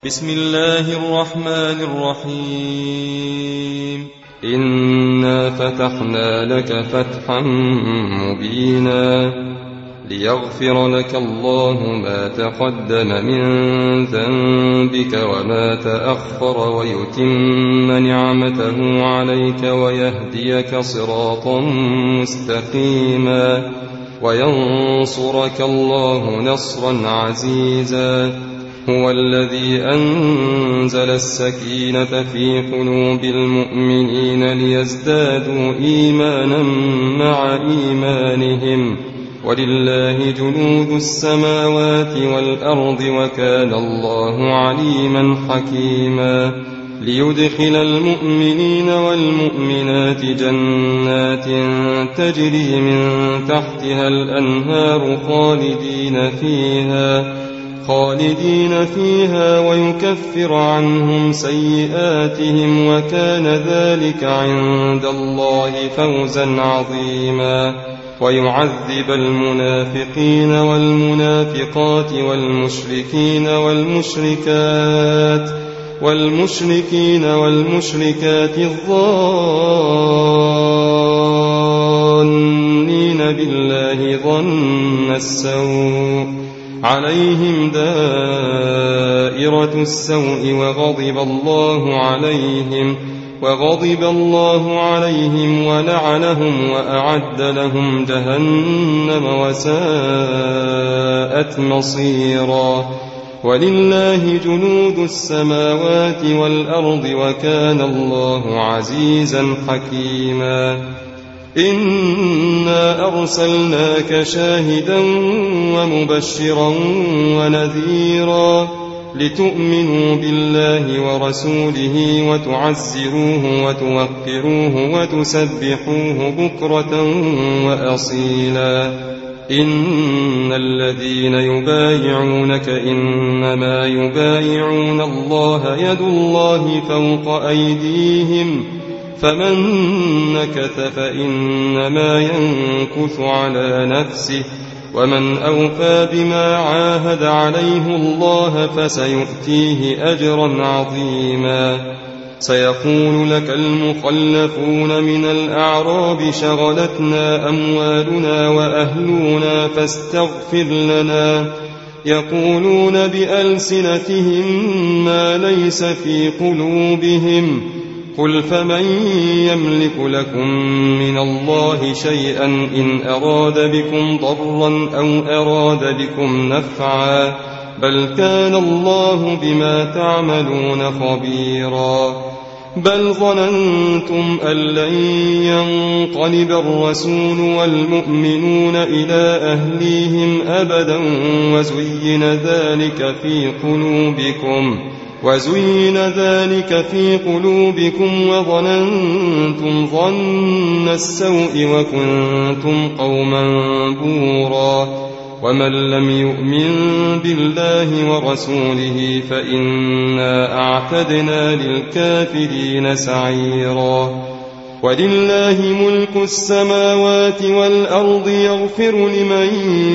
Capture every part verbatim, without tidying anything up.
بسم الله الرحمن الرحيم. إنا فتحنا لك فتحا مبينا ليغفر لك الله ما تقدم من ذنبك وما تأخر ويتم نعمته عليك ويهديك صراطا مستقيما وينصرك الله نصرا عزيزا. هو الذي أنزل السكينة في قلوب المؤمنين ليزدادوا إيمانا مع إيمانهم ولله جنود السماوات والأرض وكان الله عليما حكيما. ليدخل المؤمنين والمؤمنات جنات تجري من تحتها الأنهار خالدين فيها خالدين فيها ويكفر عنهم سيئاتهم وكان ذلك عند الله فوزا عظيما. ويعذب المنافقين والمنافقات والمشركين والمشركات والمشركين والمشركات الظانين بالله ظن السوء عليهم دائرة السوء وغضب الله عليهم وغضب الله عليهم ولعنهم وأعد لهم جهنم وساءت مصيرا. ولله جنود السماوات والأرض وكان الله عزيزا حكيما. إنا أرسلناك شاهدا ومبشرا ونذيرا لتؤمنوا بالله ورسوله وتعزروه وتوقروه وتسبحوه بكرة وأصيلا. إن الذين يبايعونك إنما يبايعون الله يد الله فوق أيديهم فمن نكث فإنما ينكث على نفسه ومن أوفى بما عاهد عليه الله فسيؤتيه أجرا عظيما. سيقول لك المخلفون من الأعراب شغلتنا أموالنا وأهلنا فاستغفر لنا يقولون بألسنتهم ما ليس في قلوبهم قل فمن يملك لكم من الله شيئا إن أراد بكم ضرا أو أراد بكم نفعا بل كان الله بما تعملون خبيرا. بل ظننتم أن لن ينقلب الرسول والمؤمنون إلى أهليهم أبدا وزين ذلك في قلوبكم وزين ذلك في قلوبكم وظننتم ظن السوء وكنتم قوما بورا. ومن لم يؤمن بالله ورسوله فإنا أعتدنا للكافرين سعيرا. ولله ملك السماوات والأرض يغفر لمن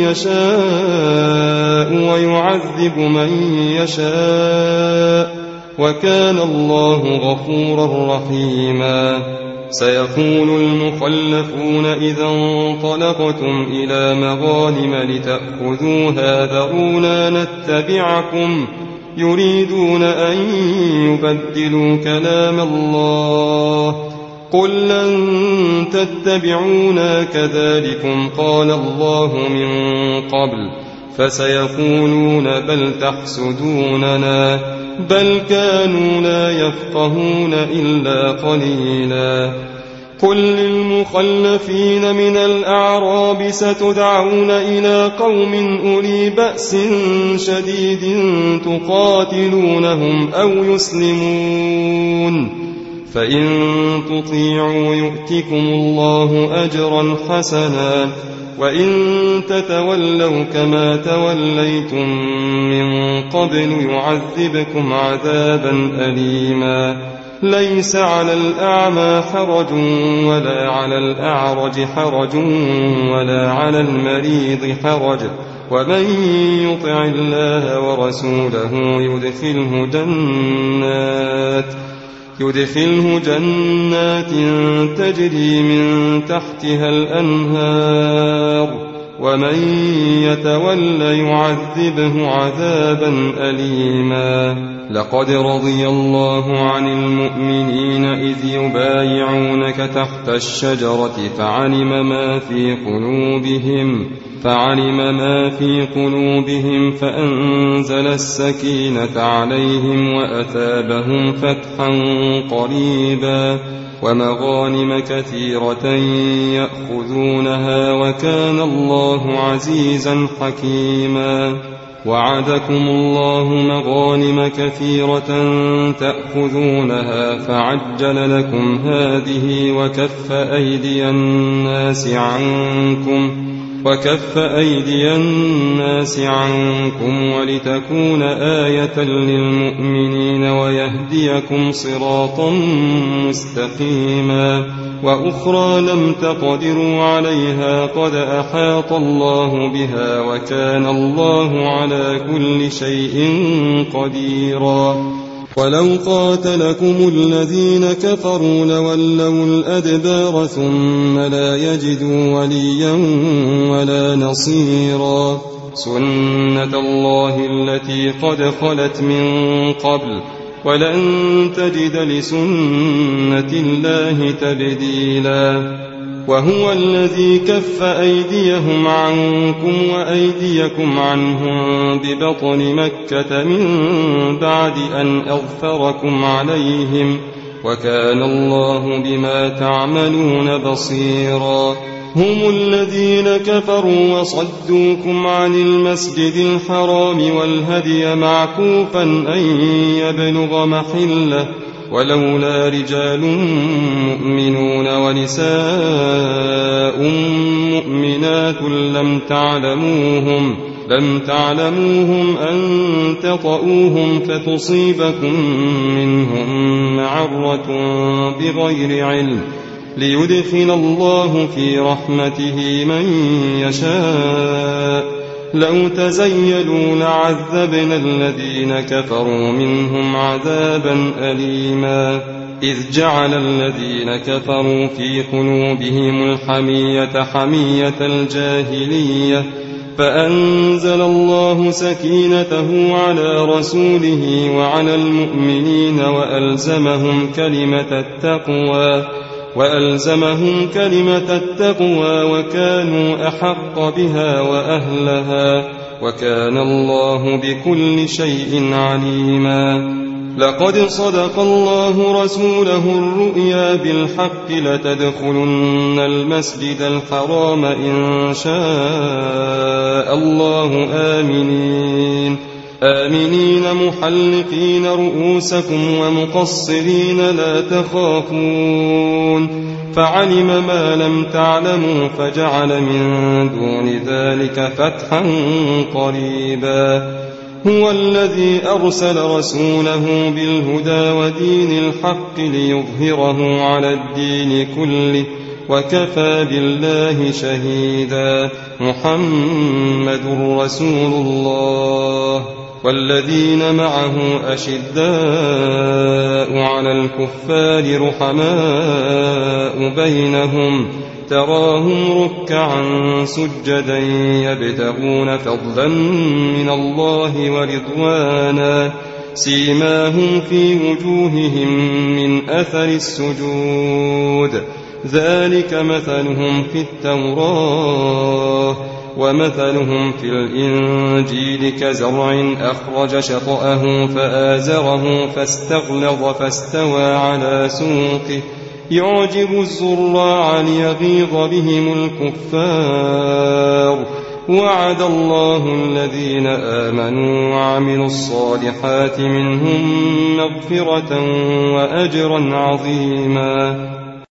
يشاء ويعذب من يشاء وكان الله غفورا رحيما. سيقول المخلفون إذا انطلقتم إلى مغانم لتأخذوها ذرونا نتبعكم يريدون أن يبدلوا كلام الله قل لن تتبعونا كذلكم قال الله من قبل فسيقولون بل تحسدوننا بل كانوا لا يفقهون إلا قليلا. قل للمخلفين من الأعراب ستدعون إلى قوم أولي بأس شديد تقاتلونهم أو يسلمون فإن تطيعوا يؤتكم الله أجرا حسنا وإن تتولوا كما توليتم من قبل يعذبكم عذابا أليما. ليس على الأعمى حرج ولا على الأعرج حرج ولا على المريض حرج ومن يطع الله ورسوله يدخله جنات يدخله جنات تجري من تحتها الأنهار ومن يتول يعذبه عذابا أليما. لقد رضي الله عن المؤمنين إذ يبايعونك تحت الشجرة فعلم ما في قلوبهم فعلم ما في قلوبهم فأنزل السكينة عليهم وأثابهم فتحا قريبا ومغانم كثيرة يأخذونها وكان الله عزيزا حكيما. وعدكم الله مغانم كثيرة تأخذونها فعجل لكم هذه وكف أيدي الناس عنكم وكف أيدي الناس عنكم ولتكون آية للمؤمنين ويهديكم صراطا مستقيما. وأخرى لم تقدروا عليها قد أحاط الله بها وكان الله على كل شيء قديرا. ولو قاتلكم الذين كفروا لولوا الأدبار ثم لا يجدوا وليا ولا نصيرا. سنة الله التي قد خلت من قبل ولن تجد لسنة الله تبديلا. وهو الذي كف أيديهم عنكم وأيديكم عنهم ببطن مكة من بعد أن أظفركم عليهم وكان الله بما تعملون بصيرا. هم الذين كفروا وصدوكم عن المسجد الحرام والهدي معكوفا أن يبلغ محله ولولا رجال مؤمنون ونساء مؤمنات لم تعلموهم لم تعلموهم أن تطؤوهم فتصيبكم منهم معرة بغير علم ليدخل الله في رحمته من يشاء. لو تزيلوا لعذبنا الذين كفروا منهم عذابا أليما. إذ جعل الذين كفروا في قلوبهم الحمية حمية الجاهلية فأنزل الله سكينته على رسوله وعلى المؤمنين وألزمهم كلمة التقوى وألزمهم كلمة التقوى وكانوا أحق بها وأهلها وكان الله بكل شيء عليما. لقد صدق الله رسوله الرؤيا بالحق لتدخلن المسجد الحرام إن شاء الله آمنين آمنين محلقين رؤوسكم ومقصرين لا تخافون فعلم ما لم تعلموا فجعل من دون ذلك فتحا قريبا. هو الذي أرسل رسوله بالهدى ودين الحق ليظهره على الدين كله وكفى بالله شهيدا. محمد رسول الله والذين معه أشداء على الكفار رحماء بينهم تراهم ركعا سجدا يبتغون فضلا من الله ورضوانا سيماهم في وجوههم من أثر السجود ذلك مثلهم في التوراة ومثلهم في الإنجيل كزرع أخرج شطأه فآزره فاستغلظ فاستوى على سوقه يعجب الزراع ليغيظ بهم الكفار. وعد الله الذين آمنوا وعملوا الصالحات منهم مغفرة وأجرا عظيما.